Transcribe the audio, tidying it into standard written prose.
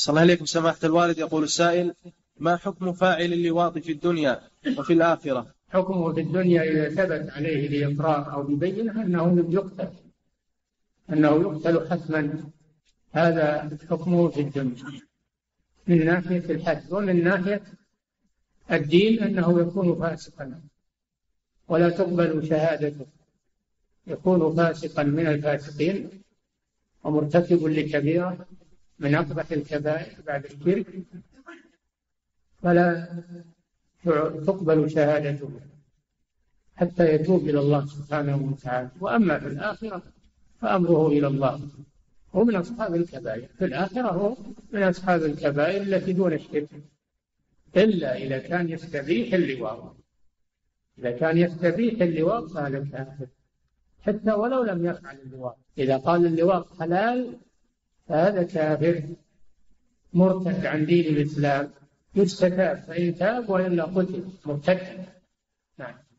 صلى الله عليكم سماحة الوالد. يقول السائل: ما حكم فاعل اللواط في الدنيا وفي الآخرة؟ حكمه في الدنيا إذا ثبت عليه بإقرار أو ببينة أنه يقتل حتما. هذا حكمه في الدنيا من ناحية الحد، ومن ناحية الدين أنه يكون فاسقا ولا تقبل شهادته، يكون فاسقا من الفاسقين ومرتكب لكبيرة من أقبح الكبائر بعد الشرك، فلا تقبل شهادته حتى يتوب إلى الله سبحانه وتعالى. وأما في الآخرة فأمره إلى الله، هو من أصحاب الكبائر في الآخرة، هو من أصحاب الكبائر التي دون الشرك، إلا إذا كان يستبيح اللواط. إذا كان يستبيح اللواط فهذا كافر حتى ولو لم يفعل اللواط. إذا قال اللواط حلال فهذا كافر مرتد عن دين الإسلام، يستتاب، فإن تاب وإلا قتل مرتد. نعم.